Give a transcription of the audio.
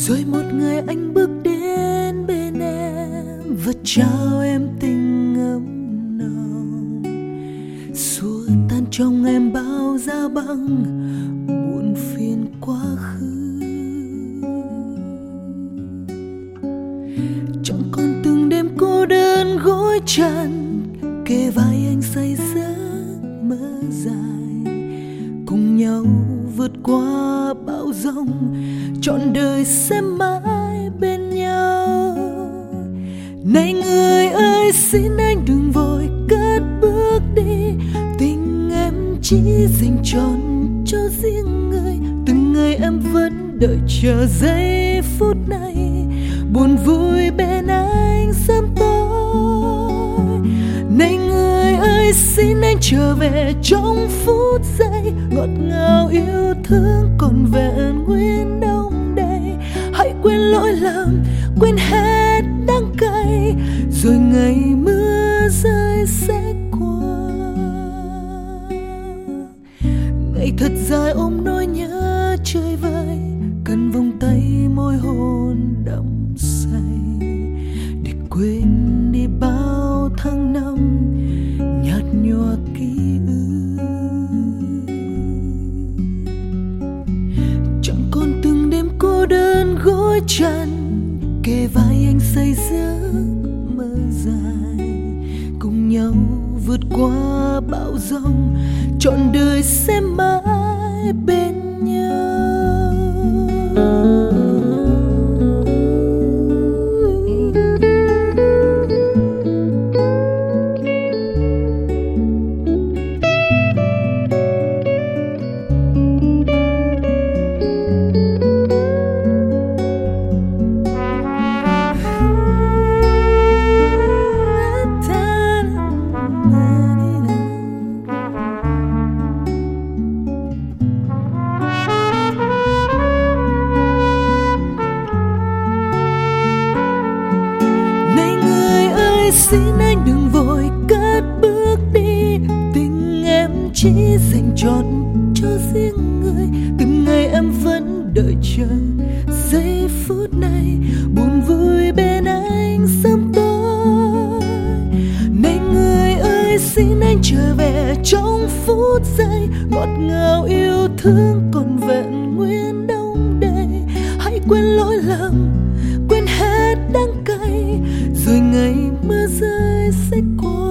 Rồi một ngày anh bước đến bên em và trao em tình ấm nồng, xua tan trong em bao giá băng buồn phiền quá khứ. Chẳng còn từng đêm cô đơn gối chăn kề vai anh say giấc mơ dài, cùng nhau vượt qua bão giông, trọn đời sẽ mãi bên nhau. Này người ơi, xin anh đừng vội cất bước đi, tình em chỉ dành trọn cho riêng người. Từng ngày em vẫn đợi chờ giây phút này, buồn vui bên anh sớm tối. Này người ơi, xin anh trở về trong phút giây ngọt ngào yêu thương còn vẹn nguyên đông đầy. Hãy quên lỗi lầm, quên hết đắng cay, rồi ngày mưa rơi sẽ qua. Ngày thật dài ôm nỗi nhớ chơi vơi, cần vòng tay môi hôn đắm say, để quên đi bao tháng năm nhạt nhòa ký ức. Chẳng còn từng đêm cô đơn gối chăn kề vai anh say giấc mơ dài, cùng nhau vượt qua bão giông, trọn đời sẽ mãi bên nhau. Xin anh đừng vội cất bước đi, tình em chỉ dành trọn cho riêng người. Từng ngày em vẫn đợi chờ giây phút này, buồn vui bên anh sớm tối. Này người ơi, xin anh trở về trong phút giây ngọt ngào yêu thương còn vẹn nguyên đông đầy. Hãy quên lỗi lầm, quên hết đắng cay, rồi ngày mưa rơi sẽ qua.